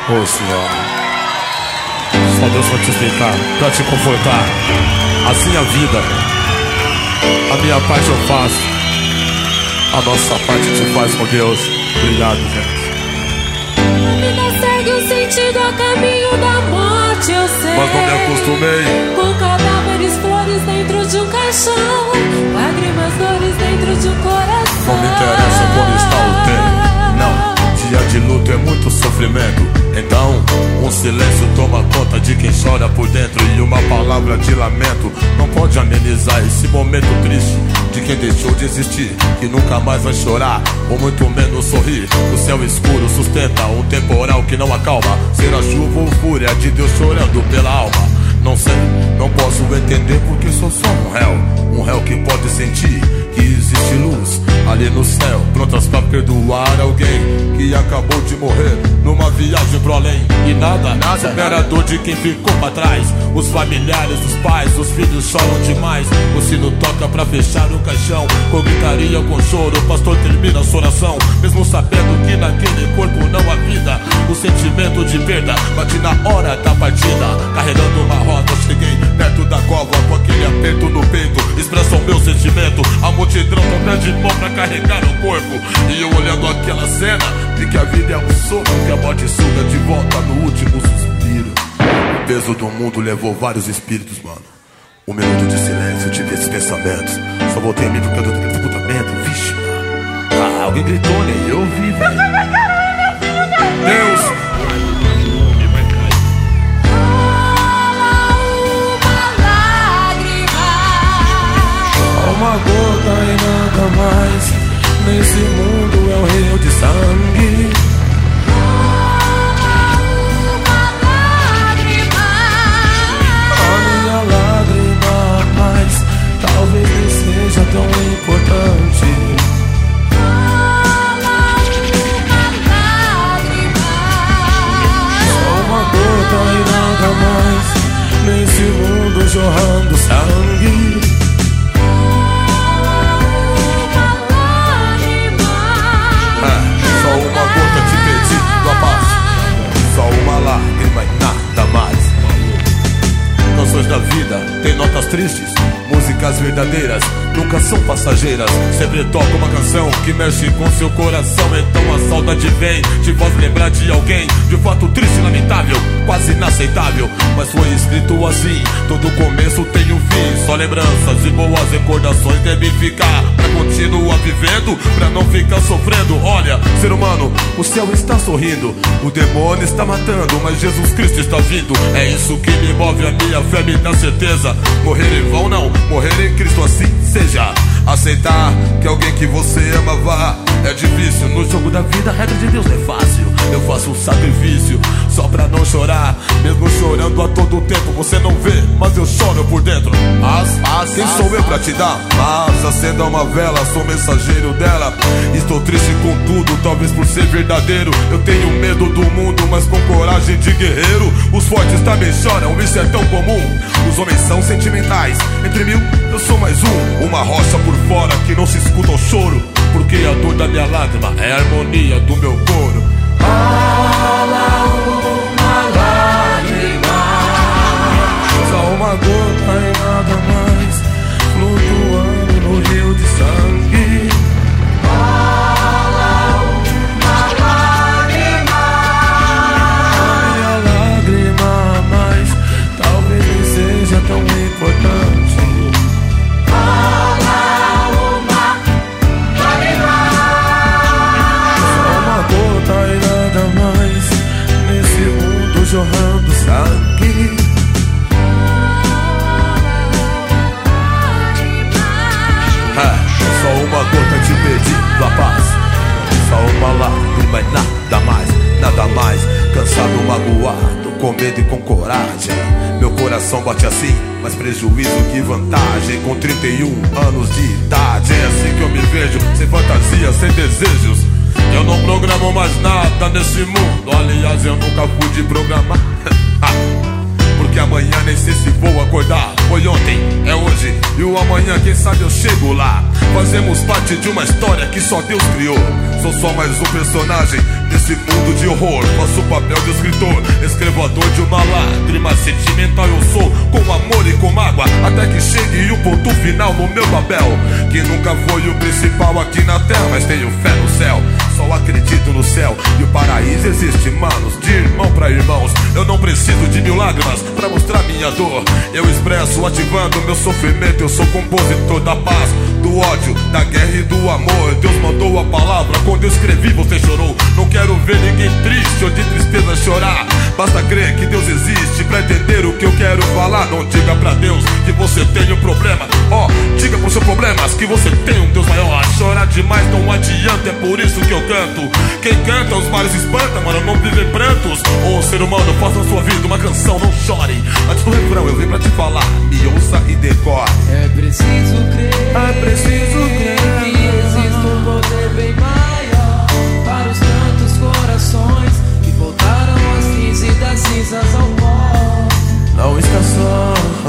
Ô Senhor, só Deus vai te explicar, pra te confortar. Assim a vida, a minha parte eu faço, a nossa parte te faz com Deus. Obrigado, gente. A vida segue o sentido a caminho da morte, eu sei. Mas não me acostumei. Com cadáveres, flores dentro de um caixão, lágrimas, dores dentro de um coração. Não me interessa como está o tempo. Não, dia de luto é muito sofrimento. Então, um silêncio toma conta de quem chora por dentro. E uma palavra de lamento não pode amenizar esse momento triste de quem deixou de existir, que nunca mais vai chorar, ou muito menos sorrir. O céu escuro sustenta um temporal que não acalma. Será chuva ou fúria de Deus chorando pela alma? Não sei, não posso entender porque sou só um réu que pode sentir que existe luz ali no céu, prontas pra perdoar alguém que acabou de morrer numa viagem pro além. E nada supera a dor de quem ficou pra trás. Os familiares, os pais, os filhos choram demais. O sino toca pra fechar o caixão, com gritaria, com choro, o pastor termina a sua oração. Mesmo sabendo que naquele corpo não há vida, o sentimento de perda bate na hora da partida. Carregando uma roda, cheguei perto da cova com aquele aperto no peito, expressa o meu sentimento. A multidão toda de mão pra carregar o corpo, e eu olhando aquela cena, vi que a vida é um soco que a morte suga de volta no último suspiro. O peso do mundo levou vários espíritos, mano. Um minuto de silêncio, tive esses pensamentos. Só voltei a mim porque eu tô naquele sepultamento. Vixe, mano. Ah, alguém gritou, nem eu vi, velho. Deus! Uma gota e nada mais. Nesse mundo é um rio de sangue. A minha lágrima a mais, talvez nem seja tão importante. Só uma gota e nada mais. Nesse mundo jorrando sangue. Só uma lágrima e nada mais. Canções da vida tem notas tristes, músicas verdadeiras nunca são passageiras. Sempre toca uma canção que mexe com seu coração. Então a saudade vem, te faz lembrar de alguém, de um fato triste e lamentável, quase inaceitável. Mas foi escrito assim, todo começo tem um fim. Só lembranças e boas recordações devem ficar, pra continuar vivendo, pra não ficar sofrendo. Olha, ser humano, o céu está sorrindo, o demônio está matando, mas Jesus Cristo está vindo. É isso que me move, a minha fé me dá certeza. Morrer em vão não, morrer em Cristo assim seja. Aceitar que alguém que você ama vá é difícil, no jogo da vida a regra de Deus não é fácil. Eu faço um sacrifício só pra não chorar, mesmo chorando a todo tempo. Você não vê, mas eu choro por dentro. Quem sou eu pra te dar? Mas acenda uma vela, sou mensageiro dela. Estou triste com tudo, talvez por ser verdadeiro. Eu tenho medo do mundo, mas com coragem de guerreiro. Os fortes também choram, isso é tão comum. Os homens são sentimentais, entre mil eu sou mais um. Uma rocha por fora que não se escuta o choro, porque a dor da minha lágrima é a harmonia do meu coro. Fala uma lágrima, só uma gota e nada mais, flutuando no rio de sangue. Fala uma lágrima, minha lágrima a mais, talvez nem seja tão importante. Jorrando sangue. Só uma gota te pedindo a paz, só uma lágrima e nada mais, nada mais. Cansado, magoado, com medo e com coragem. Meu coração bate assim, mais prejuízo que vantagem. Com 31 anos de idade, é assim que eu me vejo, sem fantasia, sem desejos. Eu não programo mais nada nesse mundo. Aliás, eu nunca pude programar. Porque amanhã nem sei se vou acordar. Foi ontem, é hoje e o amanhã, quem sabe eu chego lá. Fazemos parte de uma história que só Deus criou. sou só mais um personagem nesse mundo de horror. Faço o papel de escritor, escrevo a dor de uma lágrima. Sentimental eu sou, com amor e com mágoa, até que chegue o ponto final no meu papel. Que nunca foi o principal aqui na terra, mas tenho fé no céu. Só acredito no céu e o paraíso existe, manos, de irmão pra irmãos. Eu não preciso de mil lágrimas pra mostrar minha dor. Eu expresso ativando meu sofrimento. Eu sou compositor da paz, do ódio, da guerra e do amor. Deus mandou a palavra, quando eu escrevi você chorou. Não quero ver ninguém triste ou de tristeza chorar. Basta crer que Deus existe pra entender o que eu quero falar. Não diga pra Deus que você tem um problema. Diga pros seus problemas que você tem um Deus maior. Chorar demais não adianta, é por isso que eu canto. Quem canta os males espanta, mano, não vive em prantos. Ser humano, faça na sua vida uma canção, não chore. Antes do refrão eu vim pra te falar, me ouça e decore. É preciso crer que existe um poder bem maior para os tantos corações que voltaram às cinzas e das cinzas ao pó. Não está só,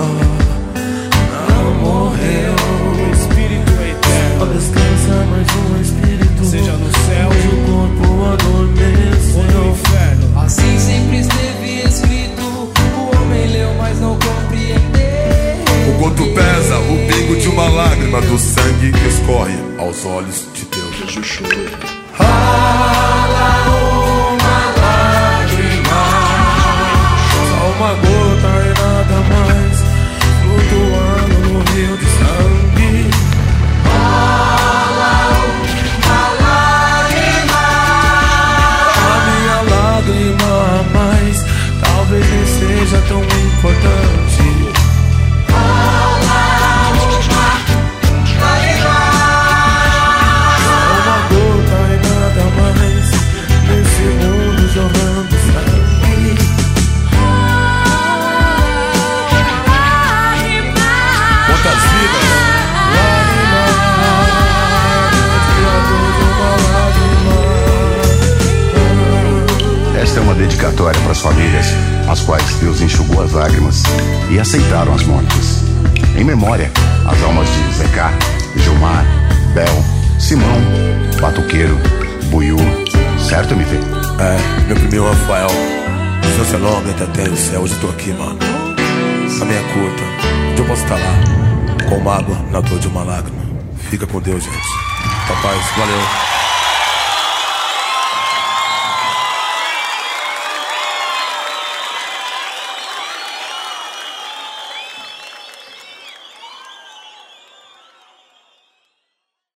não morreu. O Espírito é eterno. Só descansa mais um espírito, seja no céu onde o corpo adormeceu. ou no inferno. Assim sempre esteve escrito, o homem leu, mas não compreendeu. O quanto pesa o pingo de uma lágrima do sangue que escorre aos olhos de Deus. Jesus chorou. Rala uma lágrima, só uma gota e nada mais, flutuando no rio de sangue. Rala uma lágrima, a minha lágrima a mais, talvez nem seja tão importante. Esta é uma dedicatória para as famílias às quais Deus enxugou as lágrimas e aceitaram as mortes. Em memória, as almas de Zeca, Gilmar, Bel, Simão, Batuqueiro, Buiú, certo, MV? Meu primeiro Rafael, distância longa entre a terra e o céu. Hoje eu tô aqui, mano, a minha curta. Hoje eu posso estar lá, com mágoa na dor de uma lágrima. Fica com Deus, gente. Rapaz, valeu.